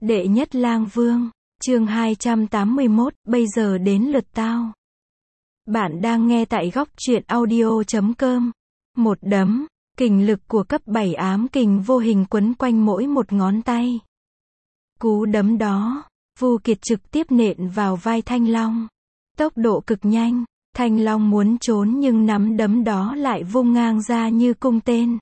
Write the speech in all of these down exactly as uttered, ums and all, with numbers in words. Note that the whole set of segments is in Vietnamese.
Đệ nhất lang vương, chương hai trăm tám mươi mốt, bây giờ đến lượt tao. Bạn đang nghe tại góc truyện audio chấm com. Một đấm, kình lực của cấp bảy ám kình vô hình quấn quanh mỗi một ngón tay. Cú đấm đó, Vu Kiệt trực tiếp nện vào vai Thanh Long. Tốc độ cực nhanh, Thanh Long muốn trốn nhưng nắm đấm đó lại vung ngang ra như cung tên.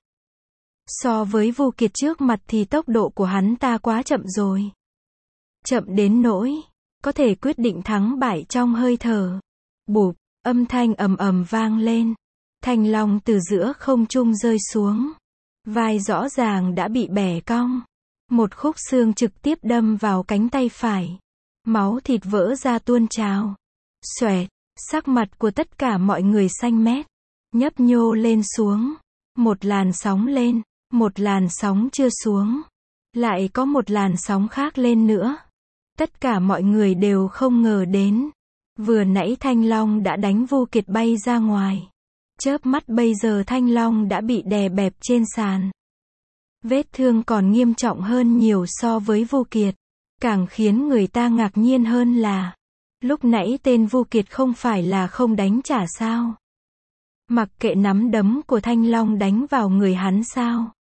So với Vu Kiệt trước mặt thì tốc độ của hắn ta quá chậm rồi. Chậm đến nỗi có thể quyết định thắng bại trong hơi thở. Bụp, âm thanh ầm ầm vang lên. Thanh Long từ giữa không trung rơi xuống. Vai rõ ràng đã bị bẻ cong. Một khúc xương trực tiếp đâm vào cánh tay phải. Máu thịt vỡ ra tuôn trào. Xoẹt, sắc mặt của tất cả mọi người xanh mét. Nhấp nhô lên xuống. Một làn sóng lên, một làn sóng chưa xuống. Lại có một làn sóng khác lên nữa. Tất cả mọi người đều không ngờ đến. Vừa nãy Thanh Long đã đánh Vu Kiệt bay ra ngoài. Chớp mắt bây giờ Thanh Long đã bị đè bẹp trên sàn. Vết thương còn nghiêm trọng hơn nhiều so với Vu Kiệt. Càng khiến người ta ngạc nhiên hơn là lúc nãy tên Vu Kiệt không phải là không đánh trả sao? Mặc kệ nắm đấm của Thanh Long đánh vào người hắn sao?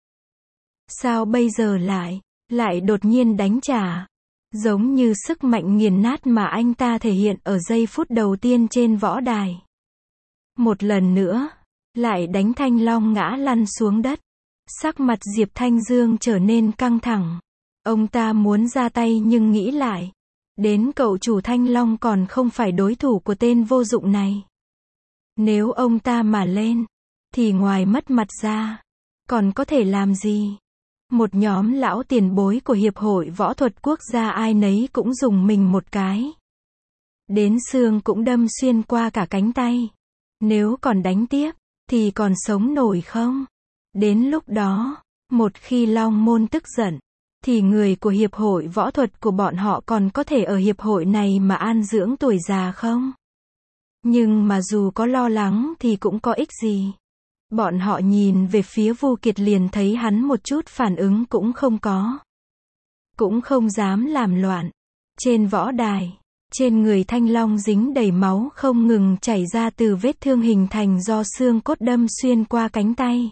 Sao bây giờ lại, lại đột nhiên đánh trả? Giống như sức mạnh nghiền nát mà anh ta thể hiện ở giây phút đầu tiên trên võ đài. Một lần nữa, lại đánh Thanh Long ngã lăn xuống đất. Sắc mặt Diệp Thanh Dương trở nên căng thẳng. Ông ta muốn ra tay nhưng nghĩ lại. Đến cậu chủ Thanh Long còn không phải đối thủ của tên vô dụng này. Nếu ông ta mà lên, thì ngoài mất mặt ra, còn có thể làm gì? Một nhóm lão tiền bối của Hiệp hội Võ thuật Quốc gia ai nấy cũng dùng mình một cái. Đến xương cũng đâm xuyên qua cả cánh tay. Nếu còn đánh tiếp, thì còn sống nổi không? Đến lúc đó, một khi Long Môn tức giận, thì người của Hiệp hội Võ thuật của bọn họ còn có thể ở hiệp hội này mà an dưỡng tuổi già không? Nhưng mà dù có lo lắng thì cũng có ích gì. Bọn họ nhìn về phía Vu Kiệt liền thấy hắn một chút phản ứng cũng không có. Cũng không dám làm loạn. Trên võ đài, trên người Thanh Long dính đầy máu không ngừng chảy ra từ vết thương hình thành do xương cốt đâm xuyên qua cánh tay.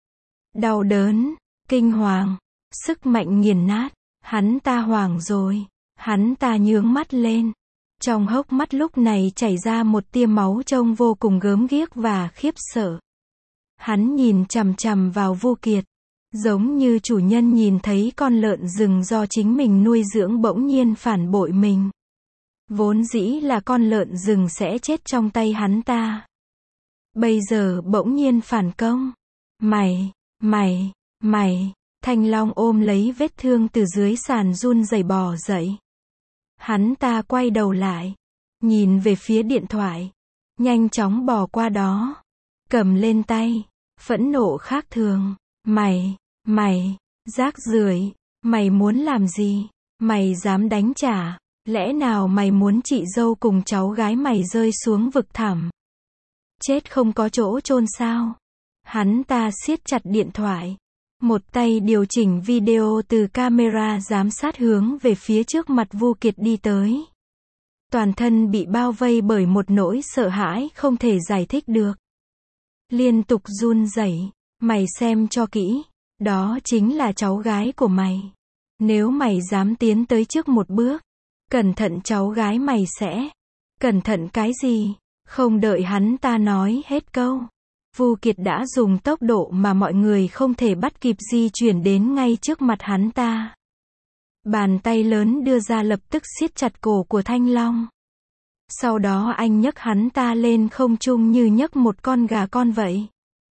Đau đớn, kinh hoàng, sức mạnh nghiền nát. Hắn ta hoảng rồi. Hắn ta nhướng mắt lên. Trong hốc mắt lúc này chảy ra một tia máu trông vô cùng gớm ghiếc và khiếp sợ. Hắn nhìn chằm chằm vào Vu Kiệt, giống như chủ nhân nhìn thấy con lợn rừng do chính mình nuôi dưỡng bỗng nhiên phản bội mình. Vốn dĩ là con lợn rừng sẽ chết trong tay hắn ta. Bây giờ bỗng nhiên phản công. Mày, mày, mày, Thanh Long ôm lấy vết thương từ dưới sàn run rẩy bò dậy. Hắn ta quay đầu lại, nhìn về phía điện thoại, nhanh chóng bò qua đó, cầm lên tay, phẫn nộ khác thường. Mày, mày, rác rưởi, mày muốn làm gì? Mày dám đánh trả? Lẽ nào mày muốn chị dâu cùng cháu gái mày rơi xuống vực thẳm? Chết không có chỗ chôn sao? Hắn ta siết chặt điện thoại, một tay điều chỉnh video từ camera giám sát hướng về phía trước mặt Vu Kiệt đi tới. Toàn thân bị bao vây bởi một nỗi sợ hãi không thể giải thích được. Liên tục run rẩy, mày xem cho kỹ, đó chính là cháu gái của mày. Nếu mày dám tiến tới trước một bước, cẩn thận cháu gái mày sẽ... Cẩn thận cái gì? Không đợi hắn ta nói hết câu. Vu Kiệt đã dùng tốc độ mà mọi người không thể bắt kịp di chuyển đến ngay trước mặt hắn ta. Bàn tay lớn đưa ra lập tức siết chặt cổ của Thanh Long. Sau đó anh nhấc hắn ta lên không trung như nhấc một con gà con vậy.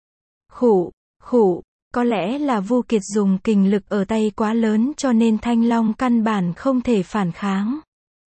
Khụ, khụ, có lẽ là Vu Kiệt dùng kình lực ở tay quá lớn cho nên Thanh Long căn bản không thể phản kháng.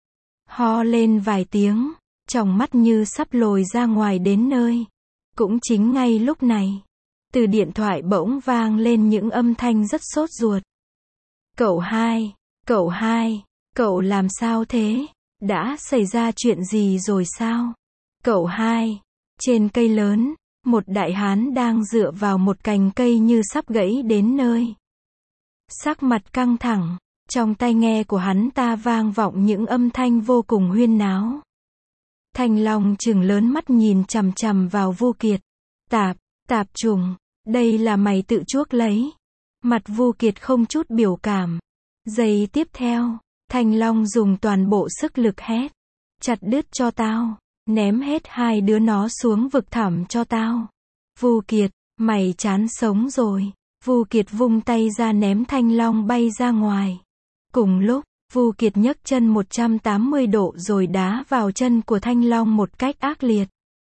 Ho lên vài tiếng, tròng mắt như sắp lồi ra ngoài đến nơi. Cũng chính ngay lúc này, từ điện thoại bỗng vang lên những âm thanh rất sốt ruột. Cậu hai, cậu hai, cậu làm sao thế? Đã xảy ra chuyện gì rồi sao? Cậu hai, trên cây lớn, một đại hán đang dựa vào một cành cây như sắp gãy đến nơi. Sắc mặt căng thẳng, Trong tai nghe của hắn ta vang vọng những âm thanh vô cùng huyên náo. Thanh Long trừng lớn mắt nhìn chằm chằm vào Vu Kiệt. Tạp, tạp trùng, đây là mày tự chuốc lấy. Mặt Vu Kiệt không chút biểu cảm. Giây tiếp theo, Thanh Long dùng toàn bộ sức lực hét. Chặt đứt cho tao, ném hết hai đứa nó xuống vực thẳm cho tao. Vu Kiệt, mày chán sống rồi. Vu Kiệt vung tay ra ném Thanh Long bay ra ngoài. Cùng lúc, Vu Kiệt nhấc chân một trăm tám mươi độ rồi đá vào chân của Thanh Long một cách ác liệt.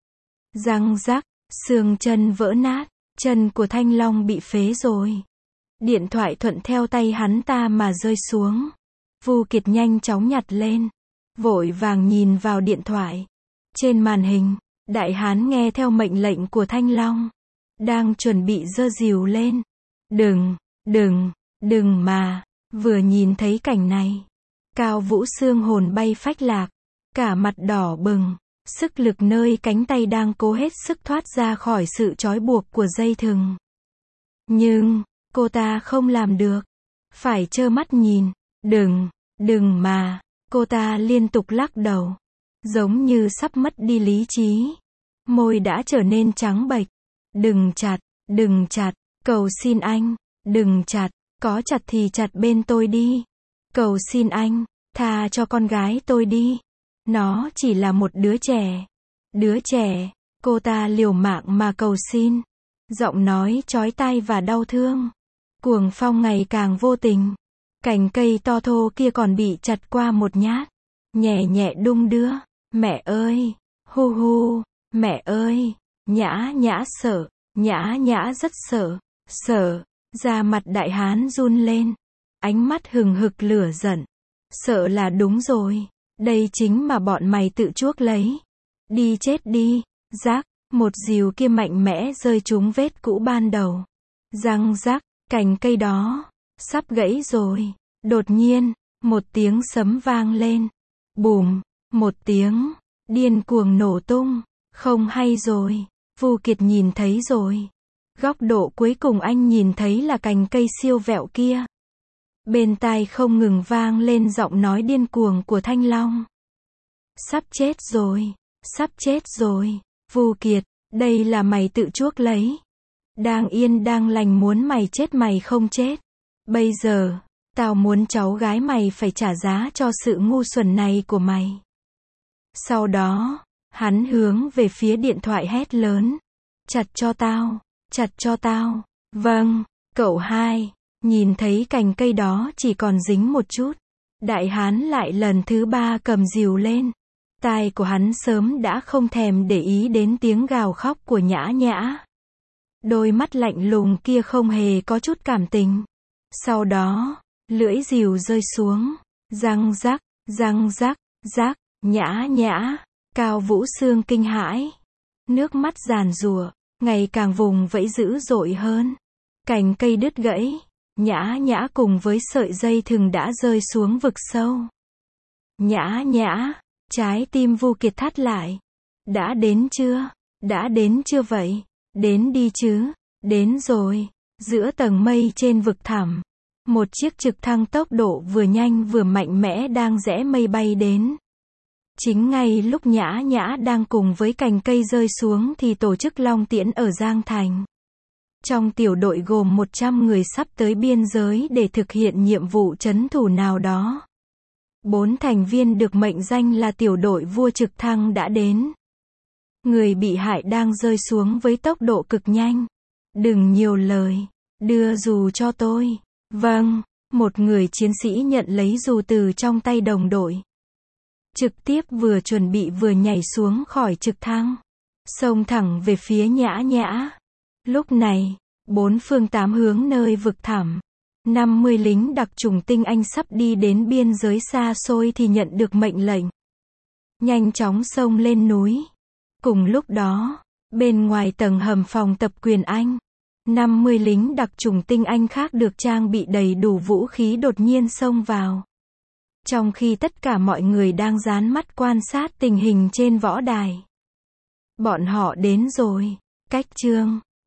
Răng rắc, xương chân vỡ nát, chân của Thanh Long bị phế rồi. Điện thoại thuận theo tay hắn ta mà rơi xuống. Vu Kiệt nhanh chóng nhặt lên, vội vàng nhìn vào điện thoại. Trên màn hình, đại hán nghe theo mệnh lệnh của Thanh Long, đang chuẩn bị giơ rìu lên. Đừng, đừng, đừng mà. Vừa nhìn thấy cảnh này, Cao Vũ Xương hồn bay phách lạc, cả mặt đỏ bừng, sức lực nơi cánh tay đang cố hết sức thoát ra khỏi sự trói buộc của dây thừng. Nhưng, cô ta không làm được, phải trơ mắt nhìn. Đừng, đừng mà. Cô ta liên tục lắc đầu, giống như sắp mất đi lý trí. Môi đã trở nên trắng bệch. Đừng chặt, đừng chặt, cầu xin anh, đừng chặt. Có chặt thì chặt bên tôi đi. Cầu xin anh, tha cho con gái tôi đi. Nó chỉ là một đứa trẻ. Đứa trẻ, cô ta liều mạng mà cầu xin. Giọng nói chói tai và đau thương. Cuồng phong ngày càng vô tình. Cành cây to thô kia còn bị chặt qua một nhát. Nhẹ nhẹ đung đưa. Mẹ ơi, hu hu, mẹ ơi. Nhã nhã sợ, nhã nhã rất sợ, sợ. Da mặt đại hán run lên, ánh mắt hừng hực lửa giận. Sợ là đúng rồi, đây chính mà bọn mày tự chuốc lấy. Đi chết đi. Rác, một rìu kia mạnh mẽ rơi trúng vết cũ ban đầu. Răng rắc, cành cây đó sắp gãy rồi. Đột nhiên, một tiếng sấm vang lên. Bùm, một tiếng, điên cuồng nổ tung. Không hay rồi, Vu Kiệt nhìn thấy rồi. Góc độ cuối cùng anh nhìn thấy là cành cây siêu vẹo kia. Bên tai không ngừng vang lên giọng nói điên cuồng của Thanh Long. Sắp chết rồi, sắp chết rồi. Vu Kiệt, đây là mày tự chuốc lấy. Đang yên đang lành muốn mày chết mày không chết. Bây giờ, tao muốn cháu gái mày phải trả giá cho sự ngu xuẩn này của mày. Sau đó, hắn hướng về phía điện thoại hét lớn. Chặt cho tao. Chặt cho tao. Vâng, cậu hai. Nhìn thấy cành cây đó chỉ còn dính một chút. Đại hán lại lần thứ ba cầm rìu lên. Tai của hắn sớm đã không thèm để ý đến tiếng gào khóc của Nhã Nhã. Đôi mắt lạnh lùng kia không hề có chút cảm tình. Sau đó, lưỡi rìu rơi xuống. Răng rắc, răng rắc, rắc. Nhã Nhã. Cao Vũ Xương kinh hãi. Nước mắt giàn giụa. Ngày càng vùng vẫy dữ dội hơn. Cành cây đứt gãy. Nhã Nhã cùng với sợi dây thừng đã rơi xuống vực sâu. Nhã Nhã. Trái tim Vu Kiệt thắt lại. Đã đến chưa? Đã đến chưa vậy? Đến đi chứ. Đến rồi. Giữa tầng mây trên vực thẳm, một chiếc trực thăng tốc độ vừa nhanh vừa mạnh mẽ đang rẽ mây bay đến. Chính ngay lúc Nhã Nhã đang cùng với cành cây rơi xuống thì tổ chức Long Tiễn ở Giang Thành. Trong tiểu đội gồm một trăm người sắp tới biên giới để thực hiện nhiệm vụ trấn thủ nào đó. Bốn thành viên được mệnh danh là tiểu đội vua trực thăng đã đến. Người bị hại đang rơi xuống với tốc độ cực nhanh. Đừng nhiều lời. Đưa dù cho tôi. Vâng, một người chiến sĩ nhận lấy dù từ trong tay đồng đội. Trực tiếp vừa chuẩn bị vừa nhảy xuống khỏi trực thăng. Xông thẳng về phía Nhã Nhã. Lúc này, bốn phương tám hướng nơi vực thẳm. năm mươi lính đặc chủng tinh Anh sắp đi đến biên giới xa xôi thì nhận được mệnh lệnh. Nhanh chóng xông lên núi. Cùng lúc đó, bên ngoài tầng hầm phòng tập quyền Anh, năm mươi lính đặc chủng tinh Anh khác được trang bị đầy đủ vũ khí đột nhiên xông vào. Trong khi tất cả mọi người đang dán mắt quan sát tình hình trên võ đài. Bọn họ đến rồi. Cách chương